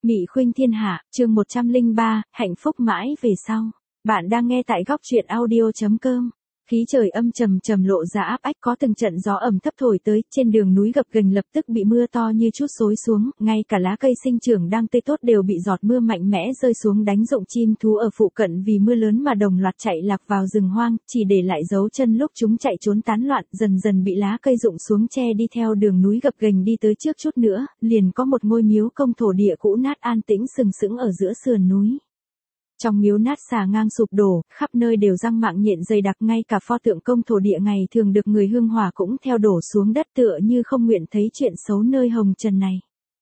Mị Khuynh Thiên Hạ, chương 103, hạnh phúc mãi về sau. Bạn đang nghe tại góc truyện audio.com. Khí trời âm trầm trầm lộ ra áp ách, có từng trận gió ẩm thấp thổi tới, trên đường núi gập ghềnh lập tức bị mưa to như chút xối xuống, ngay cả lá cây sinh trưởng đang tươi tốt đều bị giọt mưa mạnh mẽ rơi xuống đánh rụng, chim thú ở phụ cận vì mưa lớn mà đồng loạt chạy lạc vào rừng hoang, chỉ để lại dấu chân lúc chúng chạy trốn tán loạn, dần dần bị lá cây rụng xuống che đi. Theo đường núi gập ghềnh đi tới trước chút nữa, liền có một ngôi miếu công thổ địa cũ nát an tĩnh sừng sững ở giữa sườn núi. Trong miếu nát xà ngang sụp đổ, khắp nơi đều răng mạng nhện dày đặc, ngay cả pho tượng công thổ địa ngày thường được người hương hỏa cũng theo đổ xuống đất, tựa như không nguyện thấy chuyện xấu nơi hồng trần này.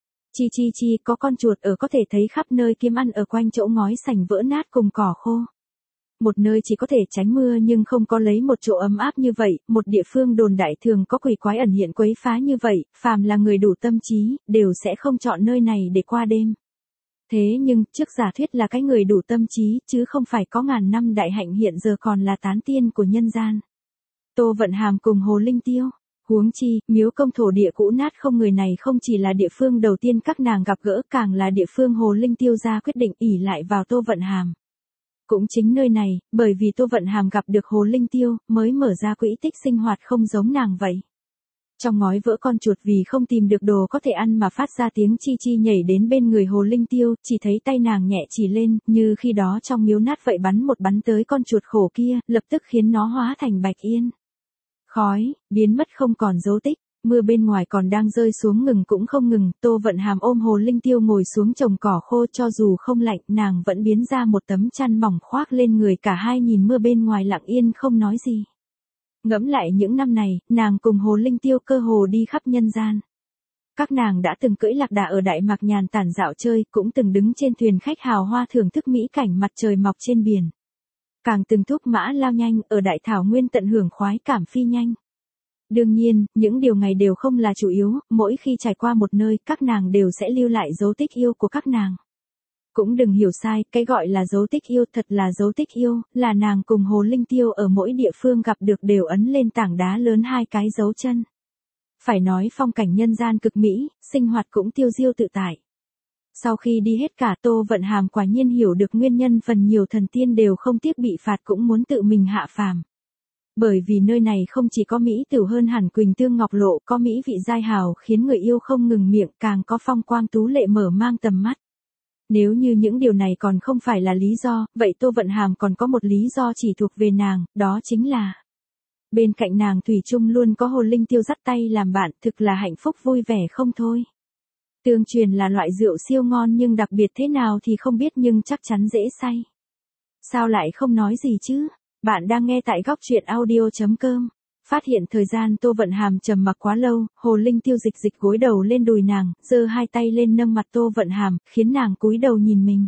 Chi, có con chuột ở có thể thấy khắp nơi kiếm ăn ở quanh chỗ ngói sành vỡ nát cùng cỏ khô. Một nơi chỉ có thể tránh mưa nhưng không có lấy một chỗ ấm áp như vậy, một địa phương đồn đại thường có quỷ quái ẩn hiện quấy phá như vậy, phàm là người đủ tâm trí, đều sẽ không chọn nơi này để qua đêm. Thế nhưng, trước giả thuyết là cái người đủ tâm trí, chứ không phải có ngàn năm đại hạnh hiện giờ còn là tán tiên của nhân gian. Tô Vận Hàm cùng Hồ Linh Tiêu. Huống chi, miếu công thổ địa cũ nát không người này không chỉ là địa phương đầu tiên các nàng gặp gỡ, càng là địa phương Hồ Linh Tiêu ra quyết định ỷ lại vào Tô Vận Hàm. Cũng chính nơi này, bởi vì Tô Vận Hàm gặp được Hồ Linh Tiêu, mới mở ra quỹ tích sinh hoạt không giống nàng vậy. Trong ngói vỡ con chuột vì không tìm được đồ có thể ăn mà phát ra tiếng chi nhảy đến bên người Hồ Linh Tiêu, chỉ thấy tay nàng nhẹ chỉ lên, như khi đó trong miếu nát vậy, bắn một bắn tới con chuột khổ kia, lập tức khiến nó hóa thành bạch yên. Khói, biến mất không còn dấu tích. Mưa bên ngoài còn đang rơi xuống ngừng cũng không ngừng, Tô Vận Hàm ôm Hồ Linh Tiêu ngồi xuống chồng cỏ khô, cho dù không lạnh, nàng vẫn biến ra một tấm chăn mỏng khoác lên người, cả hai nhìn mưa bên ngoài lặng yên không nói gì. Ngẫm lại những năm này, nàng cùng Hồ Linh Tiêu cơ hồ đi khắp nhân gian. Các nàng đã từng cưỡi lạc đà ở Đại Mạc nhàn tản dạo chơi, cũng từng đứng trên thuyền khách hào hoa thưởng thức mỹ cảnh mặt trời mọc trên biển. Càng từng thúc mã lao nhanh, ở Đại Thảo Nguyên tận hưởng khoái cảm phi nhanh. Đương nhiên, những điều này đều không là chủ yếu, mỗi khi trải qua một nơi, các nàng đều sẽ lưu lại dấu tích yêu của các nàng. Cũng đừng hiểu sai, cái gọi là dấu tích yêu thật là dấu tích yêu, là nàng cùng Hồ Linh Tiêu ở mỗi địa phương gặp được đều ấn lên tảng đá lớn hai cái dấu chân. Phải nói phong cảnh nhân gian cực mỹ, sinh hoạt cũng tiêu diêu tự tại. Sau khi đi hết cả, Tô Vận Hàm quả nhiên hiểu được nguyên nhân phần nhiều thần tiên đều không tiếc bị phạt cũng muốn tự mình hạ phàm. Bởi vì nơi này không chỉ có mỹ tửu hơn hẳn Quỳnh Tương Ngọc Lộ, có mỹ vị giai hào khiến người yêu không ngừng miệng, càng có phong quang tú lệ mở mang tầm mắt. Nếu như những điều này còn không phải là lý do, vậy Tô Vận Hàm còn có một lý do chỉ thuộc về nàng, đó chính là bên cạnh nàng thủy chung luôn có Hồ Linh Tiêu dắt tay làm bạn, thực là hạnh phúc vui vẻ không thôi. Tương truyền là loại rượu siêu ngon nhưng đặc biệt thế nào thì không biết, nhưng chắc chắn dễ say. Sao lại không nói gì chứ? Bạn đang nghe tại góc truyện audio.com. Phát hiện thời gian Tô Vận Hàm trầm mặc quá lâu, Hồ Linh Tiêu dịch gối đầu lên đùi nàng, giơ hai tay lên nâng mặt Tô Vận Hàm, khiến nàng cúi đầu nhìn mình.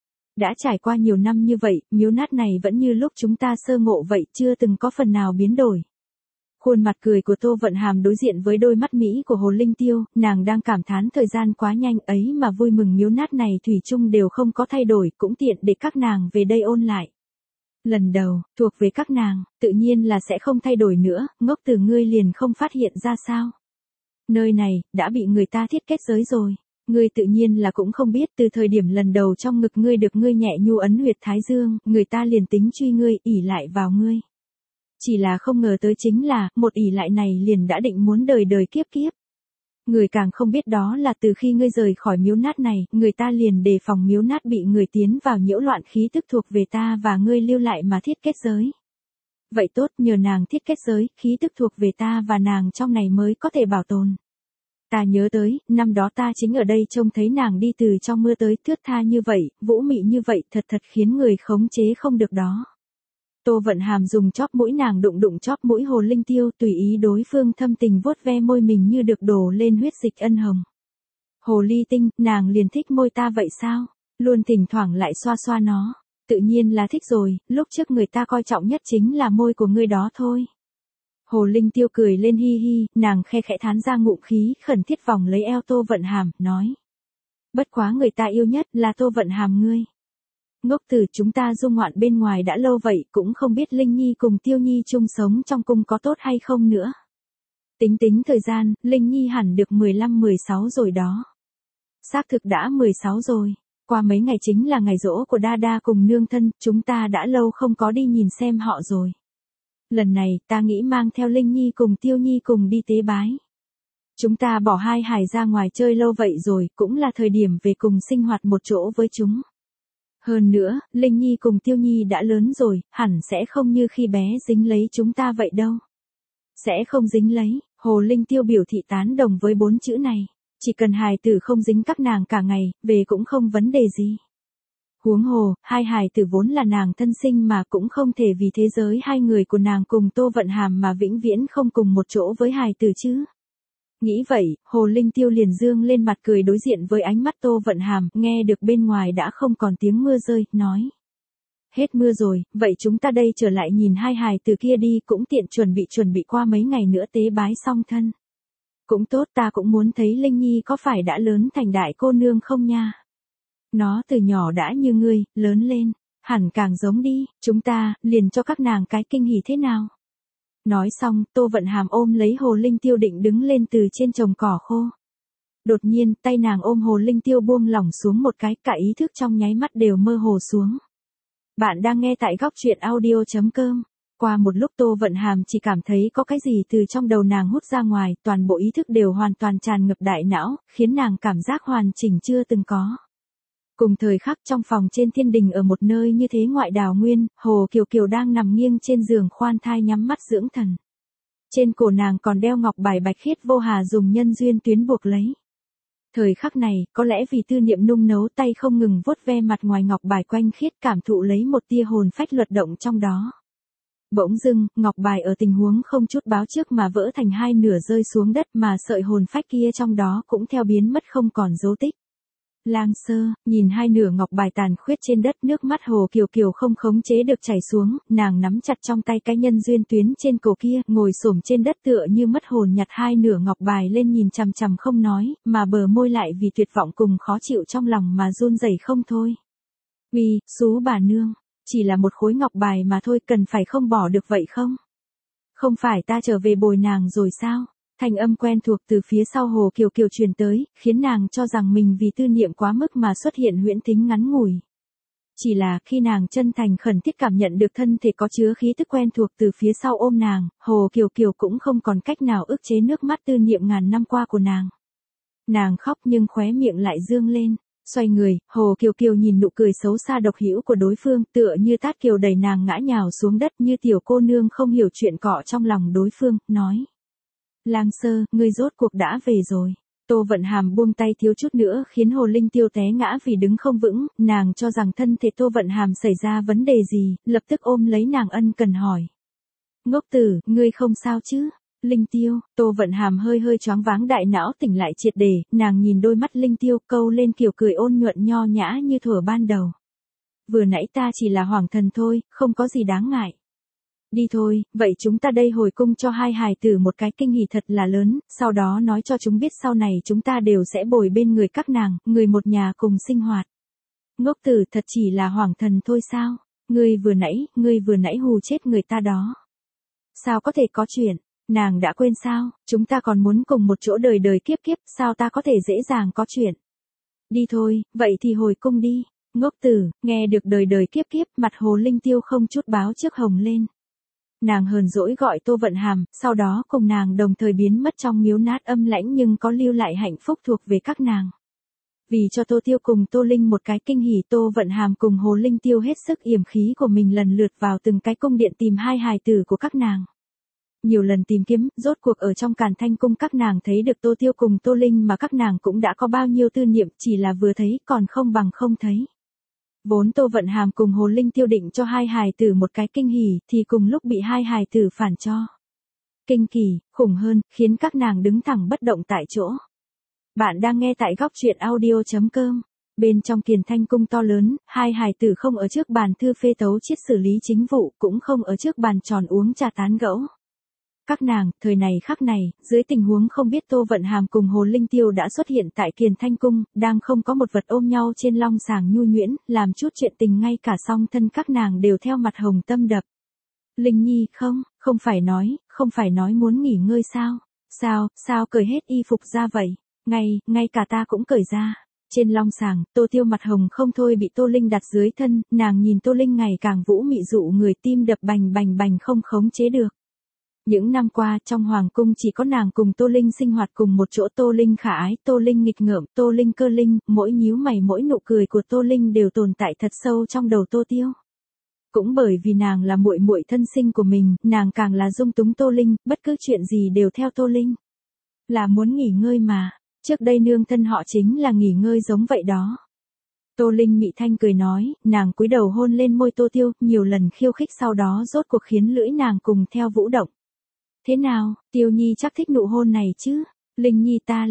Đã trải qua nhiều năm như vậy, miếu nát này vẫn như lúc chúng ta sơ ngộ vậy, chưa từng có phần nào biến đổi. Khuôn mặt cười của Tô Vận Hàm đối diện với đôi mắt mỹ của Hồ Linh Tiêu, nàng đang cảm thán thời gian quá nhanh ấy mà vui mừng miếu nát này thủy chung đều không có thay đổi, cũng tiện để các nàng về đây ôn lại. Lần đầu, thuộc về các nàng, tự nhiên là sẽ không thay đổi nữa, ngốc từ ngươi liền không phát hiện ra sao. Nơi này, đã bị người ta thiết kết giới rồi. Ngươi tự nhiên là cũng không biết, từ thời điểm lần đầu trong ngực ngươi được ngươi nhẹ nhu ấn huyệt thái dương, người ta liền tính truy ngươi, ỷ lại vào ngươi. Chỉ là không ngờ tới chính là, một ỷ lại này liền đã định muốn đời đời kiếp kiếp. Người càng không biết đó là từ khi ngươi rời khỏi miếu nát này, người ta liền đề phòng miếu nát bị người tiến vào nhiễu loạn khí tức thuộc về ta và ngươi lưu lại mà thiết kết giới. Vậy tốt, nhờ nàng thiết kết giới, khí tức thuộc về ta và nàng trong này mới có thể bảo tồn. Ta nhớ tới, năm đó ta chính ở đây trông thấy nàng đi từ trong mưa tới, thướt tha như vậy, vũ mị như vậy, thật khiến người khống chế không được đó. Tô Vận Hàm dùng chóp mũi nàng đụng chóp mũi Hồ Linh Tiêu, tùy ý đối phương thâm tình vuốt ve môi mình như được đổ lên huyết dịch ân hồng. Hồ ly tinh, nàng liền thích môi ta vậy sao? Luôn thỉnh thoảng lại xoa xoa nó. Tự nhiên là thích rồi, lúc trước người ta coi trọng nhất chính là môi của ngươi đó thôi. Hồ Linh Tiêu cười lên hi hi, nàng khe khẽ thán ra ngụm khí, khẩn thiết vòng lấy eo Tô Vận Hàm, nói. Bất quá người ta yêu nhất là Tô Vận Hàm ngươi. Ngốc tử, chúng ta du ngoạn bên ngoài đã lâu vậy, cũng không biết Linh Nhi cùng Tiêu Nhi chung sống trong cung có tốt hay không nữa. Tính thời gian, Linh Nhi hẳn được 15-16 rồi đó. Xác thực đã 16 rồi. Qua mấy ngày chính là ngày giỗ của Đa cùng nương thân, chúng ta đã lâu không có đi nhìn xem họ rồi. Lần này ta nghĩ mang theo Linh Nhi cùng Tiêu Nhi cùng đi tế bái. Chúng ta bỏ hai hài ra ngoài chơi lâu vậy rồi, cũng là thời điểm về cùng sinh hoạt một chỗ với chúng. Hơn nữa, Linh Nhi cùng Tiêu Nhi đã lớn rồi, hẳn sẽ không như khi bé dính lấy chúng ta vậy đâu. Sẽ không dính lấy, Hồ Linh Tiêu biểu thị tán đồng với 4 chữ này. Chỉ cần hài tử không dính các nàng cả ngày, về cũng không vấn đề gì. Huống hồ, hai hài tử vốn là nàng thân sinh mà cũng không thể vì thế giới hai người của nàng cùng Tô Vận Hàm mà vĩnh viễn không cùng một chỗ với hài tử chứ. Nghĩ vậy, Hồ Linh Tiêu liền dương lên mặt cười đối diện với ánh mắt Tô Vận Hàm, nghe được bên ngoài đã không còn tiếng mưa rơi, nói. Hết mưa rồi, vậy chúng ta đây trở lại nhìn hai hài tử kia đi, cũng tiện chuẩn bị qua mấy ngày nữa tế bái song thân. Cũng tốt, ta cũng muốn thấy Linh Nhi có phải đã lớn thành đại cô nương không nha. Nó từ nhỏ đã như ngươi, lớn lên, hẳn càng giống đi, chúng ta, liền cho các nàng cái kinh hỉ thế nào. Nói xong, Tô Vận Hàm ôm lấy Hồ Linh Tiêu định đứng lên từ trên chồng cỏ khô. Đột nhiên, tay nàng ôm Hồ Linh Tiêu buông lỏng xuống một cái, cả ý thức trong nháy mắt đều mơ hồ xuống. Bạn đang nghe tại góc truyện audio.com. Qua một lúc Tô Vận Hàm chỉ cảm thấy có cái gì từ trong đầu nàng hút ra ngoài, toàn bộ ý thức đều hoàn toàn tràn ngập đại não, khiến nàng cảm giác hoàn chỉnh chưa từng có. Cùng thời khắc trong phòng trên thiên đình ở một nơi như thế ngoại đào nguyên, Hồ Kiều Kiều đang nằm nghiêng trên giường khoan thai nhắm mắt dưỡng thần. Trên cổ nàng còn đeo ngọc bài bạch khiết vô hà dùng nhân duyên tuyến buộc lấy. Thời khắc này, có lẽ vì tư niệm nung nấu tay không ngừng vuốt ve mặt ngoài ngọc bài quanh khiết cảm thụ lấy một tia hồn phách luật động trong đó. Bỗng dưng, ngọc bài ở tình huống không chút báo trước mà vỡ thành hai nửa rơi xuống đất mà sợi hồn phách kia trong đó cũng theo biến mất không còn dấu tích. Lang Sơ, nhìn hai nửa ngọc bài tàn khuyết trên đất, nước mắt Hồ Kiều Kiều không khống chế được chảy xuống, nàng nắm chặt trong tay cái nhân duyên tuyến trên cổ kia, ngồi xổm trên đất tựa như mất hồn nhặt hai nửa ngọc bài lên nhìn chằm chằm không nói, mà bờ môi lại vì tuyệt vọng cùng khó chịu trong lòng mà run rẩy không thôi. Uy, xú bà nương, chỉ là một khối ngọc bài mà thôi, cần phải không bỏ được vậy không? Không phải ta trở về bồi nàng rồi sao? Thanh âm quen thuộc từ phía sau Hồ Kiều Kiều truyền tới, khiến nàng cho rằng mình vì tư niệm quá mức mà xuất hiện huyễn thính ngắn ngủi. Chỉ là khi nàng chân thành khẩn thiết cảm nhận được thân thể có chứa khí tức quen thuộc từ phía sau ôm nàng, Hồ Kiều Kiều cũng không còn cách nào ức chế nước mắt tư niệm ngàn năm qua của nàng. Nàng khóc nhưng khóe miệng lại dương lên. Xoay người, Hồ Kiều Kiều nhìn nụ cười xấu xa độc hữu của đối phương, tựa như tát kiều đẩy nàng ngã nhào xuống đất như tiểu cô nương không hiểu chuyện cọ trong lòng đối phương, nói. Lang Sơ, ngươi rốt cuộc đã về rồi. Tô Vận Hàm buông tay thiếu chút nữa khiến Hồ Linh Tiêu té ngã vì đứng không vững, nàng cho rằng thân thể Tô Vận Hàm xảy ra vấn đề gì, lập tức ôm lấy nàng ân cần hỏi. Ngốc tử, ngươi không sao chứ? Linh Tiêu, Tô Vận Hàm hơi hơi choáng váng đại não tỉnh lại triệt để, nàng nhìn đôi mắt Linh Tiêu câu lên kiểu cười ôn nhuận nho nhã như thuở ban đầu. Vừa nãy ta chỉ là hoàng thần thôi, không có gì đáng ngại. Đi thôi, vậy chúng ta đây hồi cung cho hai hài tử một cái kinh hỉ thật là lớn, sau đó nói cho chúng biết sau này chúng ta đều sẽ bồi bên người các nàng, người một nhà cùng sinh hoạt. Ngốc tử, thật chỉ là hoàng thần thôi sao? Ngươi vừa nãy hù chết người ta đó. Sao có thể có chuyện? Nàng đã quên sao, chúng ta còn muốn cùng một chỗ đời đời kiếp kiếp, sao ta có thể dễ dàng có chuyện. Đi thôi, vậy thì hồi cung đi. Ngốc tử, nghe được đời đời kiếp kiếp, mặt Hồ Linh Tiêu không chút báo trước hồng lên. Nàng hờn dỗi gọi Tô Vận Hàm, sau đó cùng nàng đồng thời biến mất trong miếu nát âm lãnh nhưng có lưu lại hạnh phúc thuộc về các nàng. Vì cho Tô Tiêu cùng Tô Linh một cái kinh hỉ, Tô Vận Hàm cùng Hồ Linh Tiêu hết sức yểm khí của mình lần lượt vào từng cái cung điện tìm hai hài tử của các nàng. Nhiều lần tìm kiếm, rốt cuộc ở trong Càn Thanh cung các nàng thấy được Tô Tiêu cùng Tô Linh mà các nàng cũng đã có bao nhiêu tư niệm, chỉ là vừa thấy còn không bằng không thấy. Vốn Tô Vận Hàm cùng Hồ Linh Tiêu định cho hai hài tử một cái kinh hỉ, thì cùng lúc bị hai hài tử phản cho. Kinh kỳ, khủng hơn, khiến các nàng đứng thẳng bất động tại chỗ. Bạn đang nghe tại góc truyện audio.com. Bên trong Kiền Thanh cung to lớn, hai hài tử không ở trước bàn thư phê tấu chiết xử lý chính vụ, cũng không ở trước bàn tròn uống trà tán gẫu. Các nàng, thời này khắc này, dưới tình huống không biết Tô Vận Hàm cùng Hồ Linh Tiêu đã xuất hiện tại Kiền Thanh cung, đang không có một vật ôm nhau trên long sàng nhu nhuyễn, làm chút chuyện tình ngay cả song thân các nàng đều theo mặt hồng tâm đập. Linh Nhi, không phải nói muốn nghỉ ngơi sao? Sao cởi hết y phục ra vậy? Ngay cả ta cũng cởi ra. Trên long sàng, Tô Tiêu mặt hồng không thôi bị Tô Linh đặt dưới thân, nàng nhìn Tô Linh ngày càng vũ mị dụ người, tim đập bành bành bành không khống chế được. Những năm qua trong hoàng cung chỉ có nàng cùng Tô Linh sinh hoạt cùng một chỗ. Tô Linh khả ái, Tô Linh nghịch ngợm, Tô Linh cơ linh, mỗi nhíu mày mỗi nụ cười của Tô Linh đều tồn tại thật sâu trong đầu Tô Tiêu. Cũng bởi vì nàng là muội muội thân sinh của mình, nàng càng là dung túng Tô Linh, bất cứ chuyện gì đều theo Tô Linh. Là muốn nghỉ ngơi mà, trước đây nương thân họ chính là nghỉ ngơi giống vậy đó. Tô Linh mị thanh cười nói, nàng cúi đầu hôn lên môi Tô Tiêu, nhiều lần khiêu khích sau đó rốt cuộc khiến lưỡi nàng cùng theo vũ động. Thế nào, Tiêu Nhi chắc thích nụ hôn này chứ? Linh Nhi ta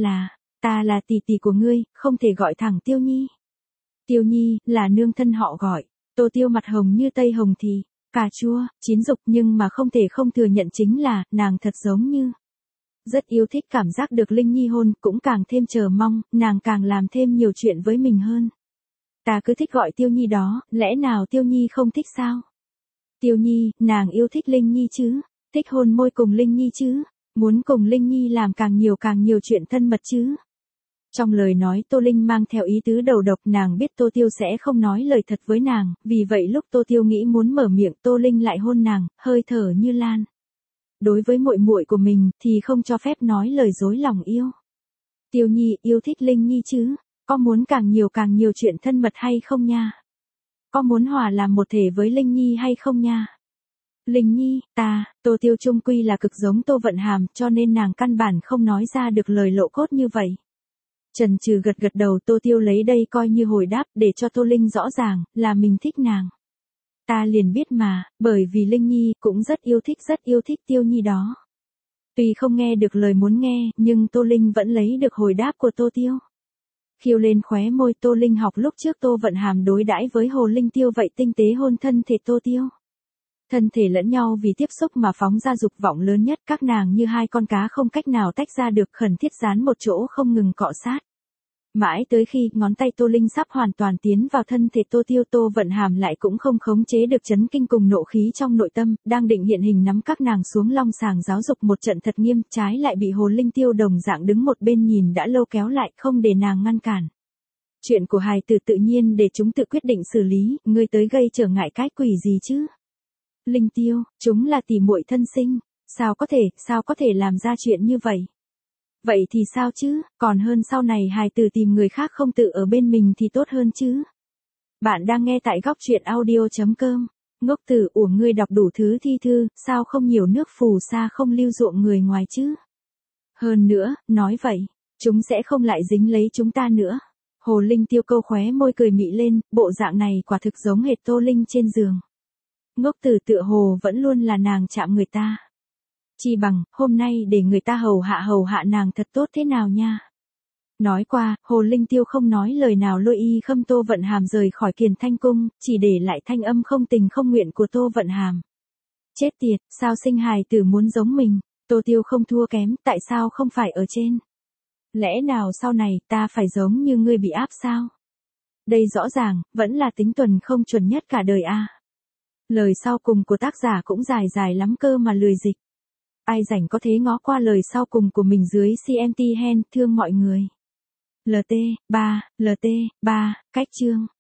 là tỷ tỷ của ngươi, không thể gọi thẳng Tiêu Nhi. Tiêu Nhi, là nương thân họ gọi. Tô Tiêu mặt hồng như tây hồng thì, cà chua, chín dục, nhưng mà không thể không thừa nhận chính là, nàng thật giống như. Rất yêu thích cảm giác được Linh Nhi hôn, cũng càng thêm chờ mong, nàng càng làm thêm nhiều chuyện với mình hơn. Ta cứ thích gọi Tiêu Nhi đó, lẽ nào Tiêu Nhi không thích sao? Tiêu Nhi, nàng yêu thích Linh Nhi chứ? Thích hôn môi cùng Linh Nhi chứ? Muốn cùng Linh Nhi làm càng nhiều chuyện thân mật chứ? Trong lời nói Tô Linh mang theo ý tứ đầu độc, nàng biết Tô Tiêu sẽ không nói lời thật với nàng, vì vậy lúc Tô Tiêu nghĩ muốn mở miệng, Tô Linh lại hôn nàng, hơi thở như lan. Đối với muội muội của mình thì không cho phép nói lời dối lòng yêu. Tiêu Nhi yêu thích Linh Nhi chứ? Có muốn càng nhiều chuyện thân mật hay không nha? Có muốn hòa làm một thể với Linh Nhi hay không nha? Linh Nhi, Tô Tiêu chung quy là cực giống Tô Vận Hàm, cho nên nàng căn bản không nói ra được lời lộ cốt như vậy. Chần chừ gật đầu, Tô Tiêu lấy đây coi như hồi đáp để cho Tô Linh rõ ràng là mình thích nàng. Ta liền biết mà, bởi vì Linh Nhi cũng rất yêu thích Tiêu Nhi đó. Tuy không nghe được lời muốn nghe, nhưng Tô Linh vẫn lấy được hồi đáp của Tô Tiêu. Khiêu lên khóe môi, Tô Linh học lúc trước Tô Vận Hàm đối đãi với Hồ Linh Tiêu vậy, tinh tế hôn thân thể Tô Tiêu. Thân thể lẫn nhau vì tiếp xúc mà phóng ra dục vọng lớn nhất, các nàng như hai con cá không cách nào tách ra được, khẩn thiết dán một chỗ không ngừng cọ sát. Mãi tới khi ngón tay Tô Linh sắp hoàn toàn tiến vào thân thể Tô Tiêu, Tô Vận Hàm lại cũng không khống chế được chấn kinh cùng nộ khí trong nội tâm, đang định hiện hình nắm các nàng xuống long sàng giáo dục một trận thật nghiêm, trái lại bị Hồ Linh Tiêu đồng dạng đứng một bên nhìn đã lâu kéo lại, không để nàng ngăn cản. Chuyện của hài tử tự nhiên để chúng tự quyết định xử lý, ngươi tới gây trở ngại cái quỷ gì chứ? Linh Tiêu, chúng là tỷ muội thân sinh, sao có thể làm ra chuyện như vậy? Vậy thì sao chứ, còn hơn sau này hài tử tìm người khác không tự ở bên mình thì tốt hơn chứ. Bạn đang nghe tại góc truyện audio.com. Ngốc tử, ngươi đọc đủ thứ thi thư, sao không nhiều nước phù sa không lưu ruộng người ngoài chứ? Hơn nữa, nói vậy, chúng sẽ không lại dính lấy chúng ta nữa. Hồ Linh Tiêu câu khóe môi cười mị lên, bộ dạng này quả thực giống hệt Tô Linh trên giường. Ngốc tử tựa hồ vẫn luôn là nàng chạm người ta. Chi bằng, hôm nay để người ta hầu hạ nàng thật tốt thế nào nha. Nói qua, Hồ Linh Tiêu không nói lời nào lôi y khâm Tô Vận Hàm rời khỏi Kiền Thanh Cung, chỉ để lại thanh âm không tình không nguyện của Tô Vận Hàm. Chết tiệt, sao sinh hài tử muốn giống mình, Tô Tiêu không thua kém, tại sao không phải ở trên? Lẽ nào sau này ta phải giống như ngươi bị áp sao? Đây rõ ràng, vẫn là tính tuần không chuẩn nhất cả đời a. Lời sau cùng của tác giả cũng dài lắm cơ mà lười dịch. Ai rảnh có thế ngó qua lời sau cùng của mình dưới CMT Hen, thương mọi người. LT 3, cách chương